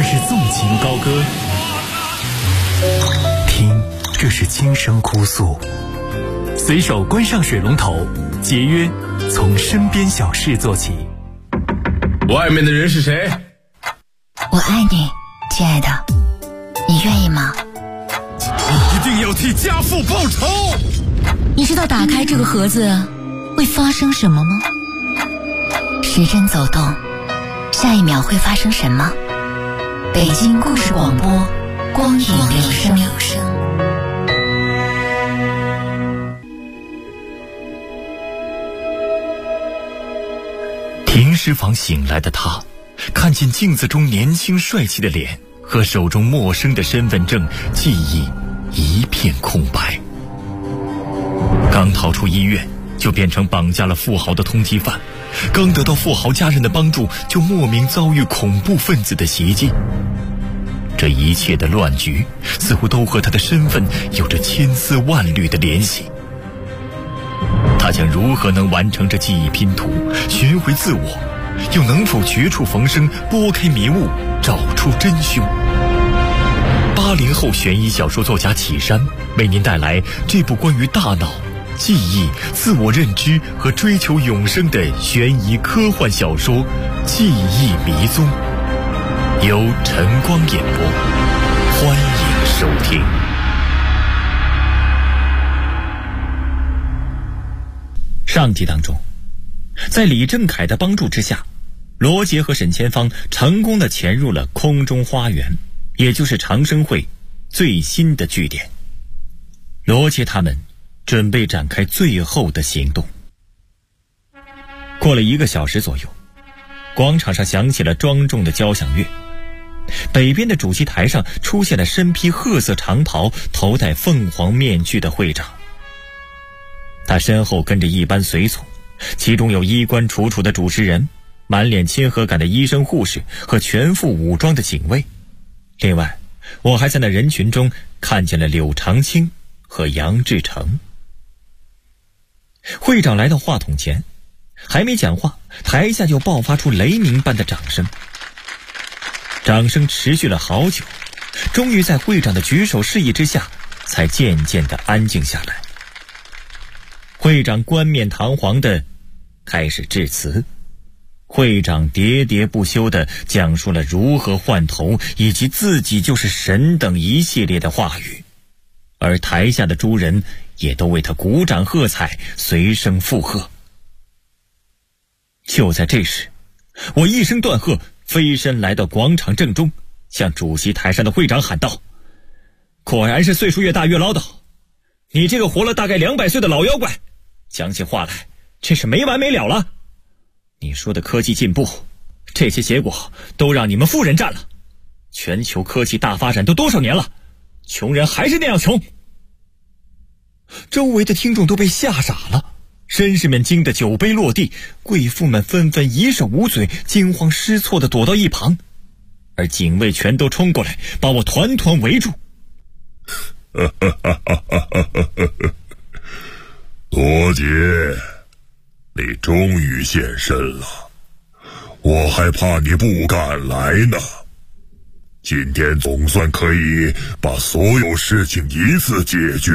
是纵情高歌，听，这是轻声哭诉。随手关上水龙头，节约从身边小事做起。 外面的人是谁？ 我爱你，亲爱的，你愿意吗？ 你一定要替家父报仇！ 你知道打开这个盒子会发生什么吗？时针走动，下一秒会发生什么？北京故事广播，光影留声。 停尸房醒来的他，看见镜子中年轻帅气的脸和手中陌生的身份证，记忆一片空白。刚逃出医院，就变成绑架了富豪的通缉犯，刚得到富豪家人的帮助，就莫名遭遇恐怖分子的袭击。这一切的乱局似乎都和他的身份有着千丝万缕的联系。他将如何能完成这记忆拼图，寻回自我，又能否绝处逢生，拨开迷雾，找出真凶？80后悬疑小说作家启山为您带来这部关于大脑、记忆、自我认知和追求永生的悬疑科幻小说《记忆迷踪》，由晨光演播，欢迎收听。上集当中，在李正凯的帮助之下，罗杰和沈千芳成功地潜入了空中花园，也就是长生会最新的据点。罗杰他们准备展开最后的行动。过了1个小时左右，广场上响起了庄重的交响乐。北边的主席台上出现了身披褐色长袍、头戴凤凰面具的会长。他身后跟着一班随从，其中有衣冠楚楚的主持人，满脸亲和感的医生护士和全副武装的警卫。另外，我还在那人群中看见了柳长青和杨志成。会长来到话筒前，还没讲话，台下就爆发出雷鸣般的掌声。掌声持续了好久，终于在会长的举手示意之下，才渐渐地安静下来。会长冠冕堂皇地开始致辞。会长喋喋不休地讲述了如何换头以及自己就是神等一系列的话语，而台下的诸人也都为他鼓掌喝彩，随声附和。就在这时，我一声断喝，飞身来到广场正中，向主席台上的会长喊道：果然是岁数越大越唠叨，你这个活了大概200岁的老妖怪，讲起话来真是没完没了了。你说的科技进步，这些结果都让你们富人占了。全球科技大发展都多少年了，穷人还是那样穷。周围的听众都被吓傻了，绅士们惊得酒杯落地，贵妇们纷纷一手捂嘴，惊慌失措地躲到一旁，而警卫全都冲过来，把我团团围住。 罗杰，你终于现身了，我还怕你不敢来呢。今天总算可以把所有事情一次解决。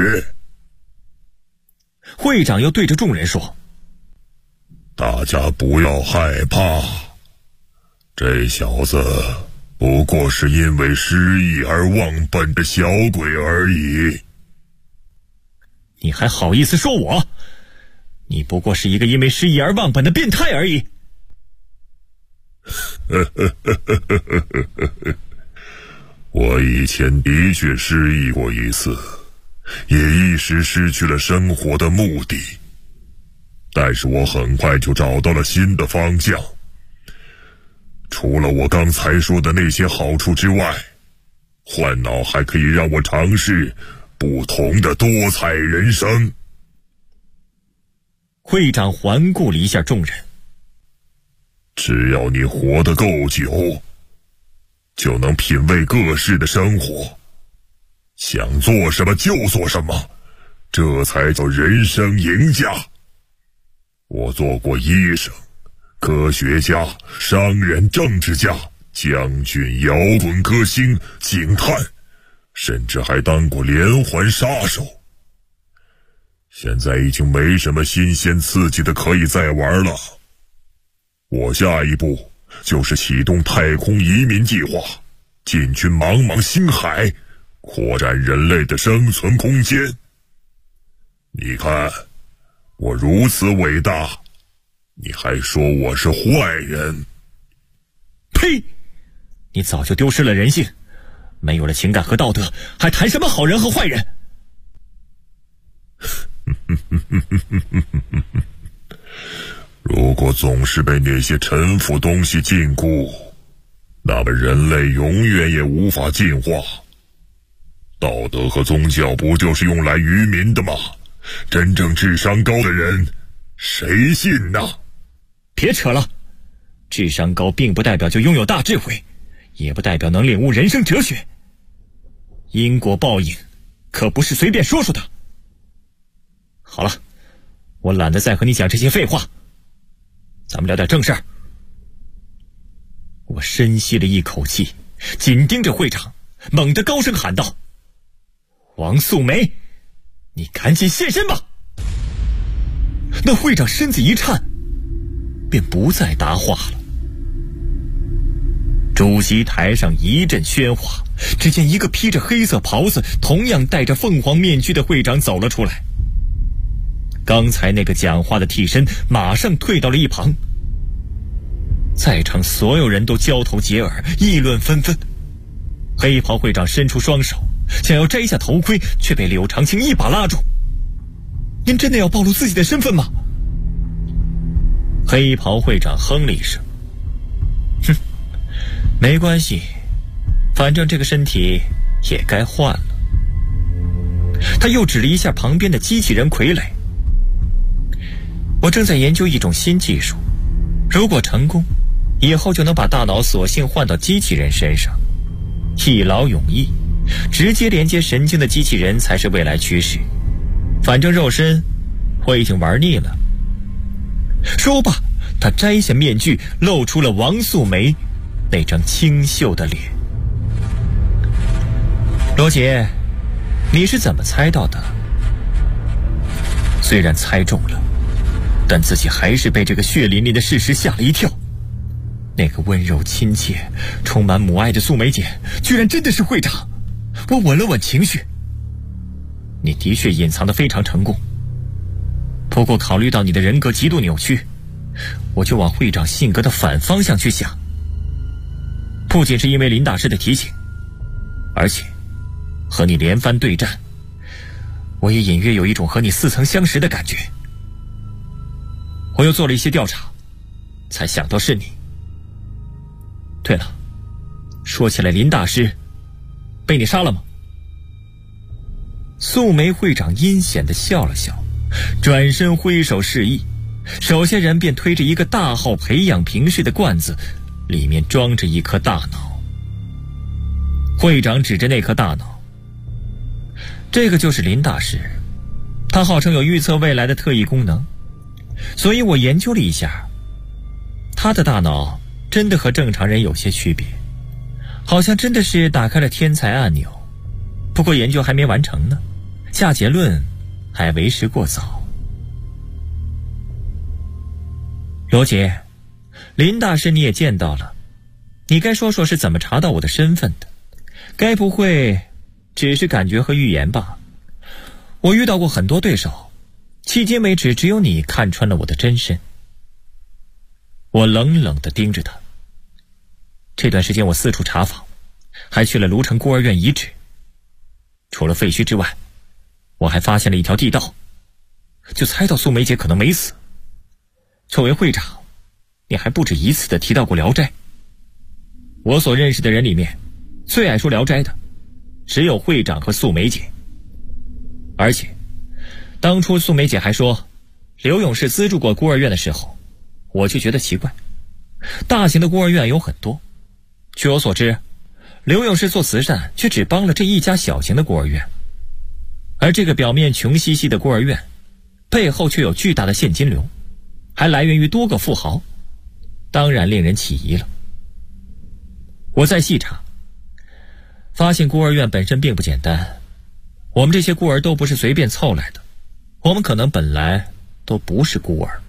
会长又对着众人说： 大家不要害怕，这小子不过是因为失忆而忘本的小鬼而已。 你还好意思说我？你不过是一个因为失忆而忘本的变态而已。 我以前的确失忆过一次，也一时失去了生活的目的，但是我很快就找到了新的方向。除了我刚才说的那些好处之外，换脑还可以让我尝试不同的多彩人生。 会长环顾了一下众人， 只要你活得够久，就能品味各式的生活，想做什么就做什么，这才叫人生赢家。我做过医生、科学家、商人、政治家、 将军、摇滚歌星、警探，甚至还当过连环杀手。现在已经没什么新鲜刺激的可以再玩了。我下一步就是启动太空移民计划，进军茫茫星海，扩展人类的生存空间。你看，我如此伟大，你还说我是坏人？ 呸！你早就丢失了人性，没有了情感和道德，还谈什么好人和坏人？ 如果总是被那些陈腐东西禁锢，那么人类永远也无法进化。道德和宗教不就是用来愚民的吗？真正智商高的人，谁信呢？ 别扯了，智商高并不代表就拥有大智慧，也不代表能领悟人生哲学。因果报应可不是随便说说的。好了，我懒得再和你讲这些废话，咱们聊点正事儿。我深吸了一口气，紧盯着会长，猛地高声喊道：王素梅，你赶紧现身吧！那会长身子一颤，便不再答话了。主席台上一阵喧哗，只见一个披着黑色袍子、同样戴着凤凰面具的会长走了出来。刚才那个讲话的替身马上退到了一旁。在场所有人都交头接耳，议论纷纷。黑袍会长伸出双手，想要摘下头盔，却被柳长青一把拉住。您真的要暴露自己的身份吗？黑袍会长哼了一声，哼，没关系，反正这个身体也该换了。他又指了一下旁边的机器人傀儡。我正在研究一种新技术，如果成功，以后就能把大脑索性换到机器人身上，一劳永逸，直接连接神经的机器人才是未来趋势。反正肉身我已经玩腻了。说罢，他摘下面具，露出了王素梅那张清秀的脸。罗杰，你是怎么猜到的？虽然猜中了，但自己还是被这个血淋淋的事实吓了一跳。那个温柔亲切、充满母爱的素梅姐，居然真的是会长。我稳了稳情绪。你的确隐藏得非常成功，不过考虑到你的人格极度扭曲，我就往会长性格的反方向去想。不仅是因为林大师的提醒，而且和你连番对战，我也隐约有一种和你似曾相识的感觉。我又做了一些调查，才想到是你。对了，说起来，林大师被你杀了吗？素梅会长阴险地笑了笑，转身挥手示意，手下人便推着一个大号培养瓶式的罐子，里面装着一颗大脑。会长指着那颗大脑，这个就是林大师，他号称有预测未来的特异功能，所以我研究了一下，他的大脑真的和正常人有些区别，好像真的是打开了天才按钮。不过研究还没完成呢，下结论还为时过早。罗杰，林大师你也见到了，你该说说是怎么查到我的身份的？该不会只是感觉和预言吧？我遇到过很多对手，迄今为止只有你看穿了我的真身。我冷冷地盯着他。这段时间我四处查访，还去了卢城孤儿院遗址。除了废墟之外，我还发现了一条地道，就猜到素梅姐可能没死。作为会长，你还不止一次地提到过聊斋。我所认识的人里面，最爱说聊斋的只有会长和素梅姐。而且当初素梅姐还说刘勇士资助过孤儿院的时候，我就觉得奇怪。大型的孤儿院有很多，据我所知，刘勇士做慈善却只帮了这一家小型的孤儿院，而这个表面穷兮兮的孤儿院背后却有巨大的现金流，还来源于多个富豪，当然令人起疑了。 我再细查，发现孤儿院本身并不简单，我们这些孤儿都不是随便凑来的，我们可能本来都不是孤儿。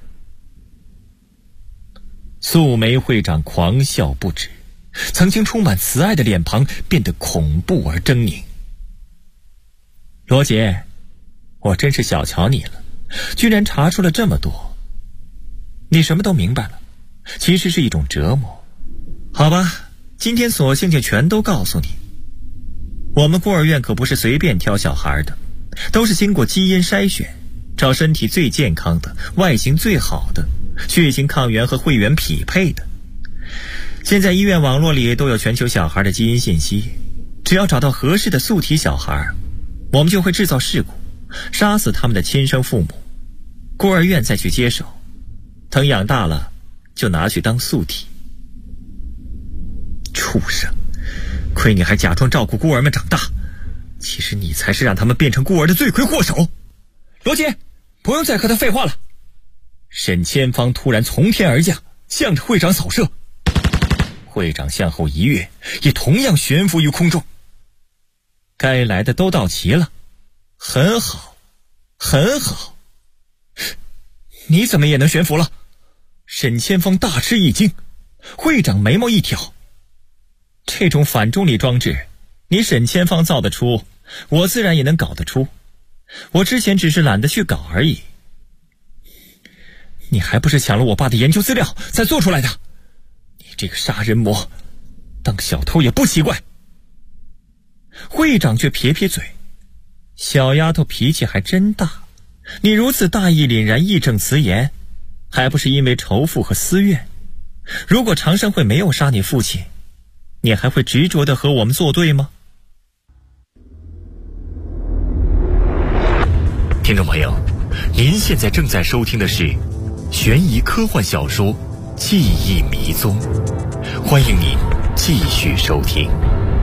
素梅会长狂笑不止，曾经充满慈爱的脸庞变得恐怖而狰狞。罗杰，我真是小瞧你了，居然查出了这么多。你什么都明白了，其实是一种折磨。好吧，今天索性就全都告诉你。我们孤儿院可不是随便挑小孩的，都是经过基因筛选，找身体最健康的、外形最好的、血型抗原和会员匹配的。现在医院网络里都有全球小孩的基因信息，只要找到合适的素体小孩，我们就会制造事故，杀死他们的亲生父母，孤儿院再去接手，等养大了就拿去当素体。畜生，亏你还假装照顾孤儿们长大，其实你才是让他们变成孤儿的罪魁祸首。罗杰，不用再和他废话了。沈千芳突然从天而降，向着会长扫射。会长向后一跃，也同样悬浮于空中。该来的都到齐了，很好，很好。你怎么也能悬浮了？沈千芳大吃一惊，会长眉毛一挑。这种反重力装置，你沈千芳造得出，我自然也能搞得出。我之前只是懒得去搞而已。你还不是抢了我爸的研究资料才做出来的？你这个杀人魔，当小偷也不奇怪。会长却撇撇嘴，小丫头脾气还真大，你如此大义凛然、义正辞严，还不是因为仇富和私怨？如果长生会没有杀你父亲，你还会执着地和我们作对吗？听众朋友，您现在正在收听的是悬疑科幻小说《记忆迷踪》，欢迎您继续收听。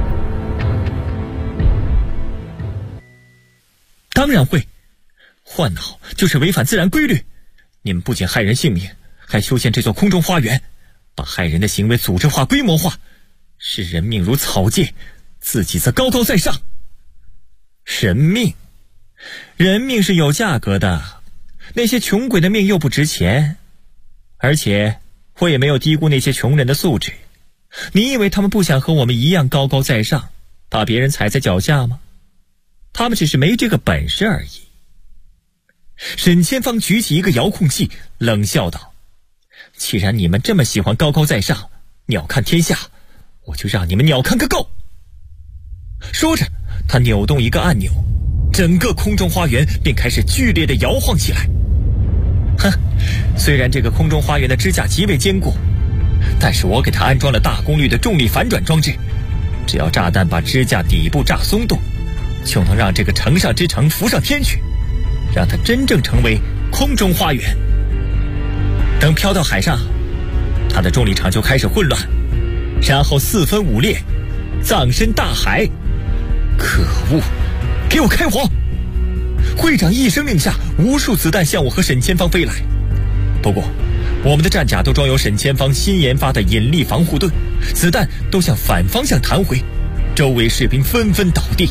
当然会，换脑就是违反自然规律。你们不仅害人性命，还修建这座空中花园，把害人的行为组织化、规模化，视人命如草芥，自己则高高在上。人命是有价格的，那些穷鬼的命又不值钱。而且我也没有低估那些穷人的素质。你以为他们不想和我们一样高高在上，把别人踩在脚下吗？他们只是没这个本事而已。沈千芳举起一个遥控器，冷笑道：既然你们这么喜欢高高在上，鸟瞰天下，我就让你们鸟瞰个够。说着，他扭动一个按钮，整个空中花园便开始剧烈地摇晃起来。哼，虽然这个空中花园的支架极为坚固，但是我给它安装了大功率的重力反转装置，只要炸弹把支架底部炸松动，就能让这个城上之城浮上天去，让它真正成为空中花园。等飘到海上，它的重力场就开始混乱，然后四分五裂，葬身大海。可恶，给我开火！会长一声令下，无数子弹向我和沈千芳飞来。不过我们的战甲都装有沈千芳新研发的引力防护盾，子弹都向反方向弹回，周围士兵纷纷倒地。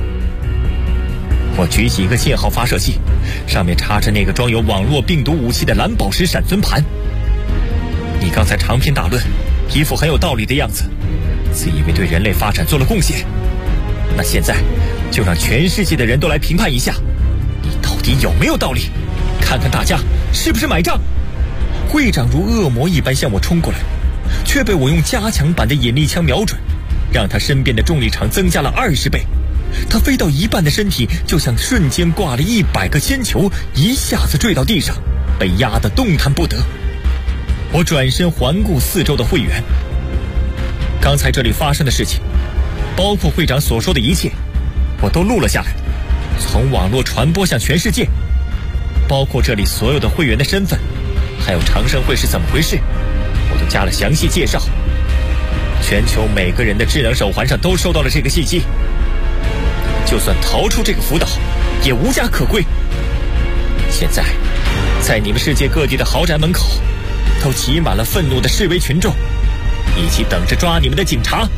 我举起一个信号发射器，上面插着那个装有网络病毒武器的蓝宝石闪存盘。你刚才长篇大论，一副很有道理的样子，自以为对人类发展做了贡献。那现在就让全世界的人都来评判一下，你到底有没有道理，看看大家是不是买账。会长如恶魔一般向我冲过来，却被我用加强版的引力枪瞄准，让他身边的重力场增加了20倍。他飞到一半的身体就像瞬间挂了100个铅球，一下子坠到地上，被压得动弹不得。我转身环顾四周的会员，刚才这里发生的事情，包括会长所说的一切，我都录了下来，从网络传播向全世界，包括这里所有的会员的身份，还有长生会是怎么回事，我都加了详细介绍。全球每个人的智能手环上都收到了这个信息，就算逃出这个福岛，也无家可归。现在，在你们世界各地的豪宅门口，都挤满了愤怒的示威群众。 一起等着抓你们的警察。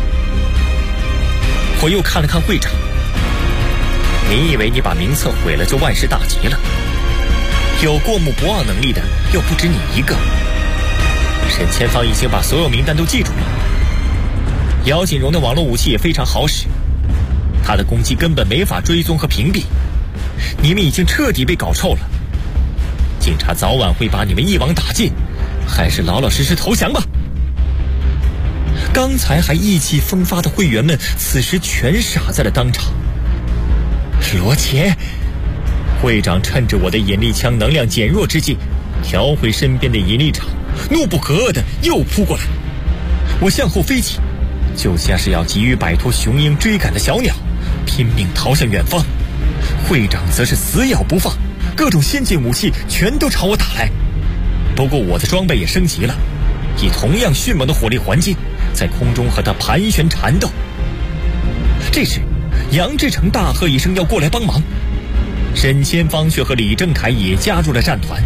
我又看了看会长，你以为你把名册毁了就万事大吉了？有过目不忘能力的又不止你一个。沈千芳已经把所有名单都记住了。姚锦荣的网络武器也非常好使，他的攻击根本没法追踪和屏蔽。你们已经彻底被搞臭了，警察早晚会把你们一网打尽，还是老老实实投降吧。刚才还意气风发的会员们此时全傻在了当场。罗杰，会长趁着我的引力枪能量减弱之际，调回身边的引力场，怒不可遏的又扑过来。我向后飞起，就像是要急于摆脱雄鹰追赶的小鸟，拼命逃向远方。会长则是死咬不放，各种先进武器全都朝我打来。不过我的装备也升级了，以同样迅猛的火力环境，在空中和他盘旋缠斗。这时杨志成大喝一声要过来帮忙，沈千芳却和李正凯也加入了战团。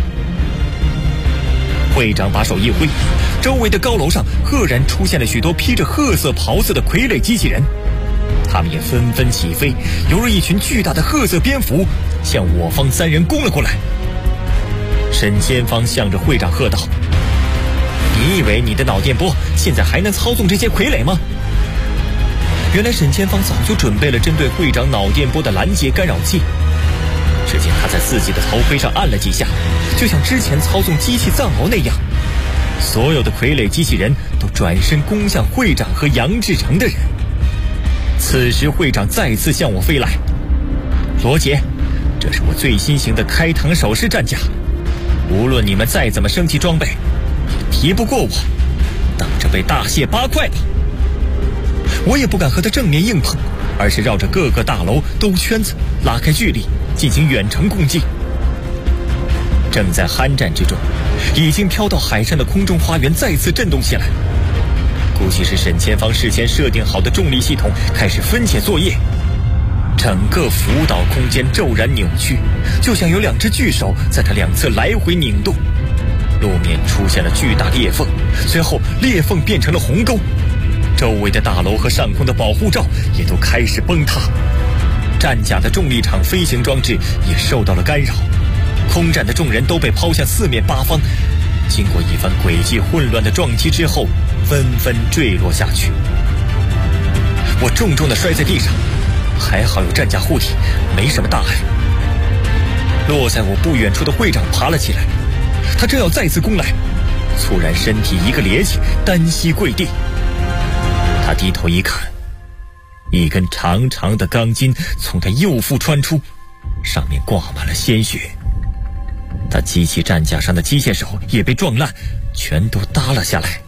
会长把手一挥，周围的高楼上赫然出现了许多披着褐色袍子的傀儡机器人，他们也纷纷起飞，犹如一群巨大的褐色蝙蝠，向我方三人攻了过来。沈千芳向着会长喝道：你以为你的脑电波现在还能操纵这些傀儡吗？原来沈千芳早就准备了针对会长脑电波的拦截干扰器。只见他在自己的头盔上按了几下，就像之前操纵机器藏獒那样，所有的傀儡机器人都转身攻向会长和杨志成的人。此时会长再次向我飞来。罗杰，这是我最新型的开膛手式战甲，无论你们再怎么升级装备，也敌不过我，等着被大卸八块吧。我也不敢和他正面硬碰，而是绕着各个大楼兜圈子，拉开距离进行远程攻击。正在酣战之中，已经飘到海上的空中花园再次震动起来，估计是沈千芳事先设定好的重力系统开始分解作业，整个浮岛空间骤然扭曲，就像有两只巨手在它两侧来回拧动，路面出现了巨大裂缝，随后裂缝变成了鸿沟，周围的大楼和上空的保护罩也都开始崩塌，战甲的重力场飞行装置也受到了干扰，空战的众人都被抛向四面八方，经过一番诡计混乱的撞击之后，纷纷坠落下去。我重重地摔在地上，还好有战甲护体，没什么大碍。落在我不远处的会长爬了起来，他正要再次攻来，猝然身体一个趔趄，单膝跪地。他低头一看，一根长长的钢筋从他右腹穿出，上面挂满了鲜血。他机器战甲上的机械手也被撞烂，全都耷了下来。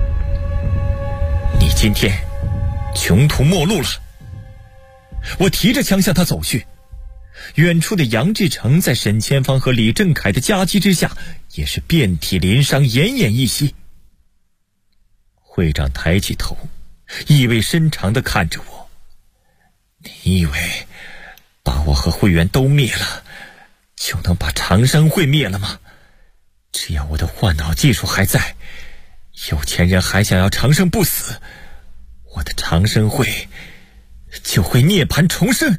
你今天穷途末路了。我提着枪向他走去，远处的杨志成在沈千芳和李正凯的夹击之下也是遍体鳞伤，奄奄一息。会长抬起头，意味深长地看着我，你以为把我和会员都灭了就能把长生会灭了吗？只要我的换脑技术还在，有钱人还想要长生不死，我的长生会就会涅槃重生。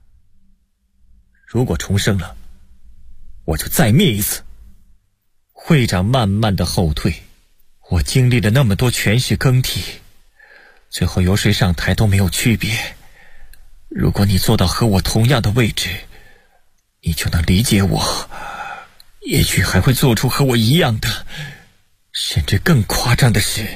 如果重生了，我就再灭一次。会长慢慢的后退，我经历了那么多权势更替，最后由谁上台都没有区别。如果你坐到和我同样的位置，你就能理解我，也许还会做出和我一样的，甚至更夸张的事。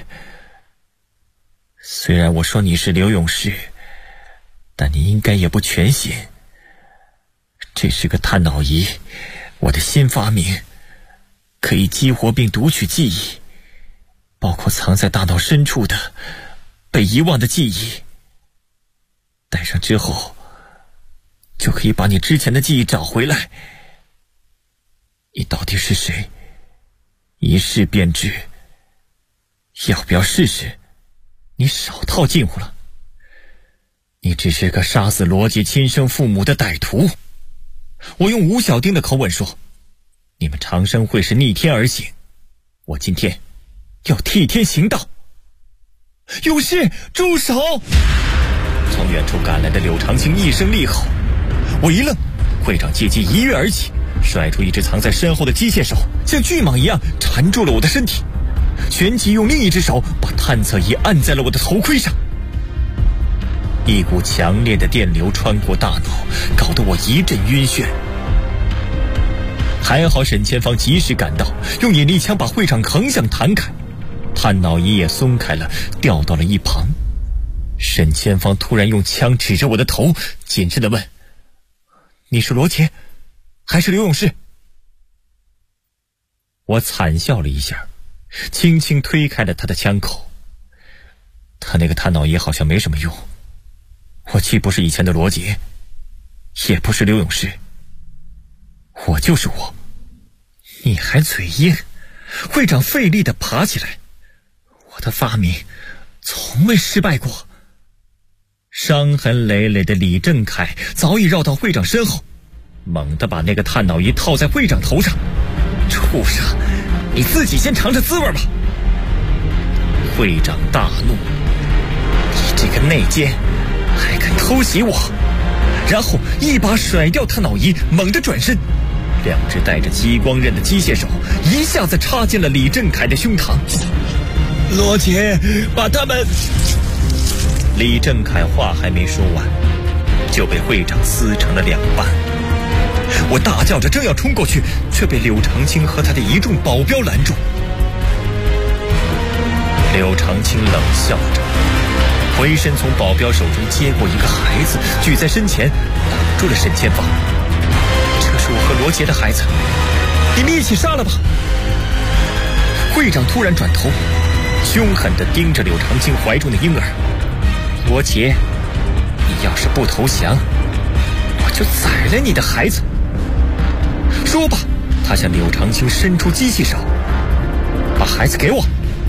虽然我说你是刘勇士，但你应该也不全信。这是个探脑仪，我的新发明，可以激活并读取记忆，包括藏在大脑深处的被遗忘的记忆。戴上之后就可以把你之前的记忆找回来。你到底是谁？一试便知。要不要试试？你少套近乎了。你只是个杀死罗杰亲生父母的歹徒。我用吴小丁的口吻说，你们长生会是逆天而行，我今天要替天行道。 勇士，住手！从远处赶来的柳长青一声厉吼，我一愣，会长借机一跃而起，甩出一只藏在身后的机械手，像巨蟒一样缠住了我的身体，旋即用另一只手把探测仪按在了我的头盔上。一股强烈的电流穿过大脑，搞得我一阵晕眩。还好沈前方及时赶到，用引力枪把会长横向弹开，探脑仪也松开了，掉到了一旁。沈前方突然用枪指着我的头，谨慎地问：“你是罗杰，还是刘勇士？”我惨笑了一下，轻轻推开了他的枪口。他那个探脑仪好像没什么用，我既不是以前的罗杰，也不是刘勇士，我就是我。你还嘴硬？会长费力地爬起来，我的发明从未失败过。伤痕累累的李正凯早已绕到会长身后，猛地把那个探脑仪套在会长头上。畜生，你自己先尝尝滋味吧！会长大怒，你这个内奸，还敢偷袭我！然后一把甩掉探脑仪，猛地转身，两只带着激光刃的机械手一下子插进了李正凯的胸膛。罗杰，把他们……李正凯话还没说完，就被会长撕成了两半。我大叫着正要冲过去，却被柳长青和他的一众保镖拦住。柳长青冷笑着，回身从保镖手中接过一个孩子，举在身前，挡住了沈前方。这是我和罗杰的孩子，你们一起杀了吧！会长突然转头，凶狠地盯着柳长青怀中的婴儿。罗杰，你要是不投降，我就宰了你的孩子。说吧，他向柳长青伸出机器手，把孩子给我。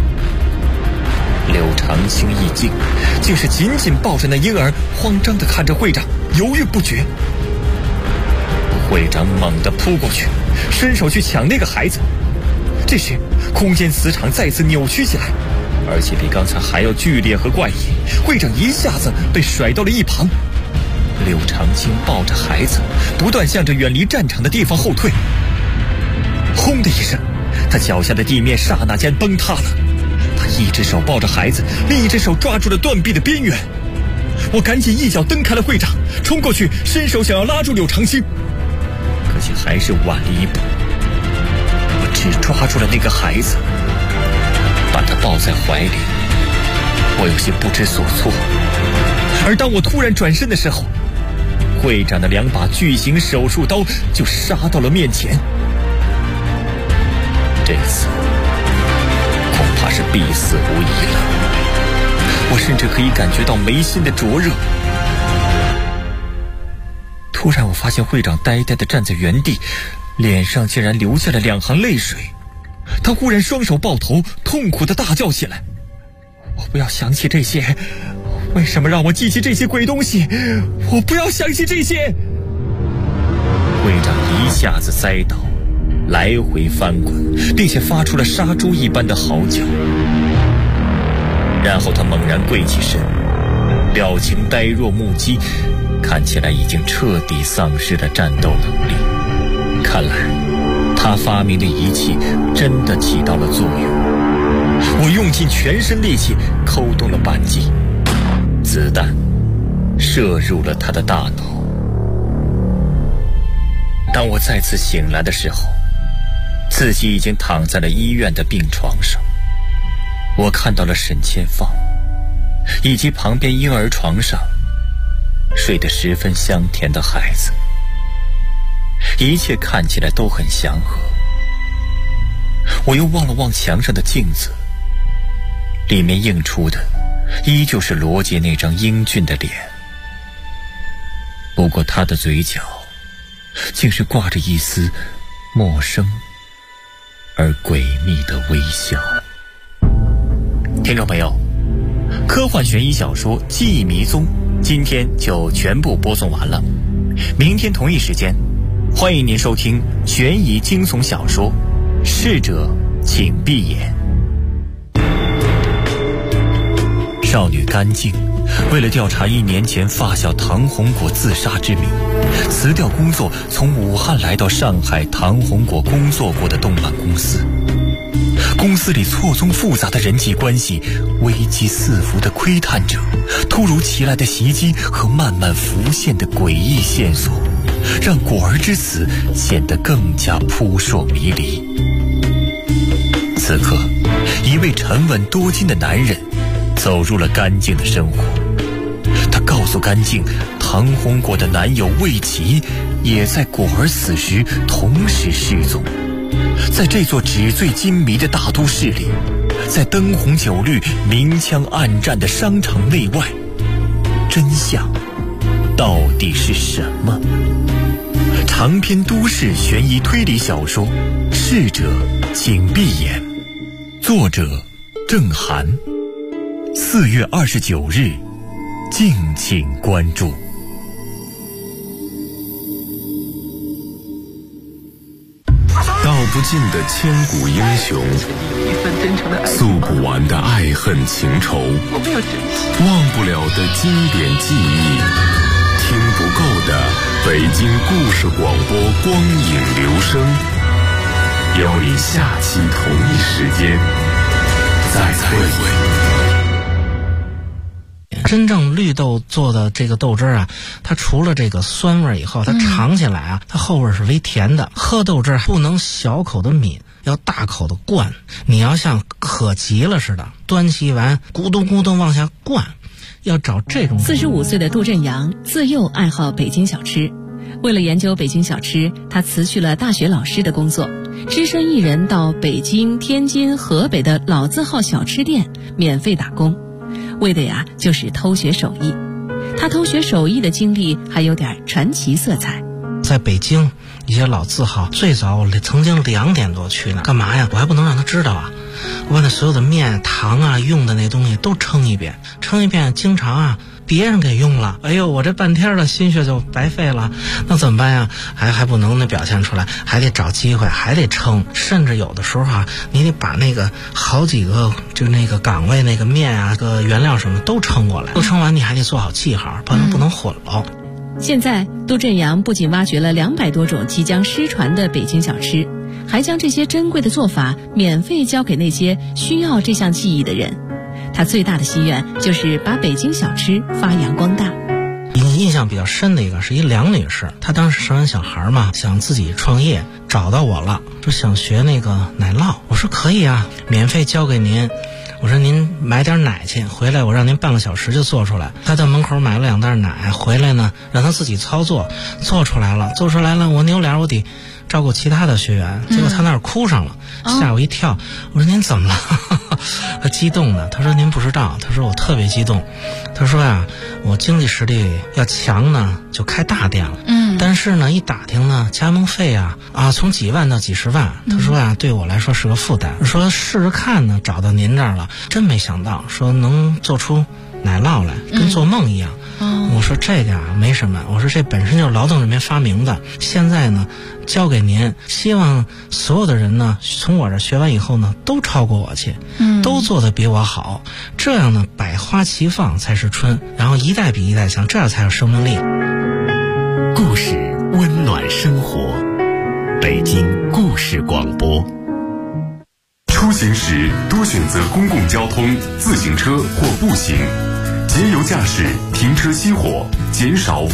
柳长青一惊，竟是紧紧抱着那婴儿，慌张地看着会长，犹豫不决。会长猛地扑过去，伸手去抢那个孩子。这时空间磁场再次扭曲起来，而且比刚才还要剧烈和怪异。会长一下子被甩到了一旁。柳长青抱着孩子，不断向着远离战场的地方后退。轰的一声，他脚下的地面刹那间崩塌了。他一只手抱着孩子，另一只手抓住了断臂的边缘。我赶紧一脚蹬开了会长，冲过去伸手想要拉住柳长青，可惜还是晚了一步。我只抓住了那个孩子，把他抱在怀里。我有些不知所措。而当我突然转身的时候，会长的两把巨型手术刀就杀到了面前。这次恐怕是必死无疑了。我甚至可以感觉到眉心的灼热。突然我发现会长呆呆地站在原地，脸上竟然流下了两行泪水。他忽然双手抱头，痛苦地大叫起来：我不要想起这些，为什么让我记起这些鬼东西？我不要想起这些！会长一下子栽倒，来回翻滚，并且发出了杀猪一般的嚎叫。然后他猛然跪起身，表情呆若木鸡，看起来已经彻底丧失了战斗能力。看来他发明的仪器真的起到了作用。我用尽全身力气扣动了扳机，子弹射入了他的大脑。当我再次醒来的时候，自己已经躺在了医院的病床上。我看到了沈千芳，以及旁边婴儿床上睡得十分香甜的孩子，一切看起来都很祥和。我又望了望墙上的镜子，里面映出的依旧是罗杰那张英俊的脸，不过他的嘴角竟是挂着一丝陌生而诡秘的微笑。听众朋友，科幻悬疑小说《记忆迷踪》今天就全部播送完了。明天同一时间，欢迎您收听悬疑惊悚小说《逝者请闭眼》。 少女甘静为了调查1年前发小唐红果自杀之谜，辞掉工作，从武汉来到上海唐红果工作过的动漫公司。公司里错综复杂的人际关系，危机四伏的窥探者，突如其来的袭击和慢慢浮现的诡异线索，让果儿之死显得更加扑朔迷离。此刻，一位沉稳多金的男人走入了甘静的生活。他告诉甘静，唐红果的男友魏琪也在果儿死时同时失踪。在这座纸醉金迷的大都市里，在灯红酒绿、明枪暗战的商场内外，真相到底是什么？长篇都市悬疑推理小说《逝者请闭眼》，作者郑涵。4月29日，敬请关注。 道不尽的千古英雄，诉不完的爱恨情仇，忘不了的经典记忆，听不够的北京故事广播光影留声。邀你下期同一时间再会。 真正绿豆做的这个豆汁啊，它除了这个酸味以后，它尝起来啊，它后味是微甜的。喝豆汁不能小口的抿，要大口的灌。你要像渴急了似的，端起碗咕咚咕咚往下灌，要找这种。 45岁的杜振阳自幼爱好北京小吃，为了研究北京小吃，他辞去了大学老师的工作，只身一人到北京、天津、河北的老字号小吃店免费打工。为的呀，就是偷学手艺。他偷学手艺的经历还有点传奇色彩。 在北京一些老字号，最早我曾经2点多去呢，干嘛呀？我还不能让他知道啊！我把那所有的面、糖啊、用的那东西都称一遍，经常啊别人给用了，哎呦，我这半天的心血就白费了，那怎么办呀？还不能表现出来，还得找机会，还得称，甚至有的时候啊，你得把那个好几个就那个岗位那个面啊、个原料什么都称过来，都称完你还得做好记号，不能混了。 现在杜振阳不仅挖掘了200多种即将失传的北京小吃，还将这些珍贵的做法免费交给那些需要这项技艺的人。他最大的心愿就是把北京小吃发扬光大。 印象比较深的一个是一梁女士，她当时生完小孩嘛，想自己创业，找到我了，说想学那个奶酪。我说可以啊，免费教给您。我说您买点奶去，回来我让您半个小时就做出来。他在门口买了2袋奶，回来呢让他自己操作，做出来了，我扭脸我得照顾其他的学员，结果他那儿哭上了，吓我一跳。我说您怎么了？他激动的，他说您不知道，他说我特别激动，他说呀，我经济实力要强呢就开大店了，但是呢一打听呢加盟费啊从几万到几十万，他说呀对我来说是个负担，说试试看呢，找到您这儿了，真没想到说能做出奶酪来，跟做梦一样。我说这个啊没什么，我说这本身就是劳动人民发明的，现在呢交给您，希望所有的人呢从我这学完以后呢都超过我去，都做得比我好，这样呢百花齐放才是春，然后一代比一代强，这样才有生命力。 故事温暖生活，北京故事广播。 出行时多选择公共交通、自行车或步行，节油驾驶，停车熄火，减少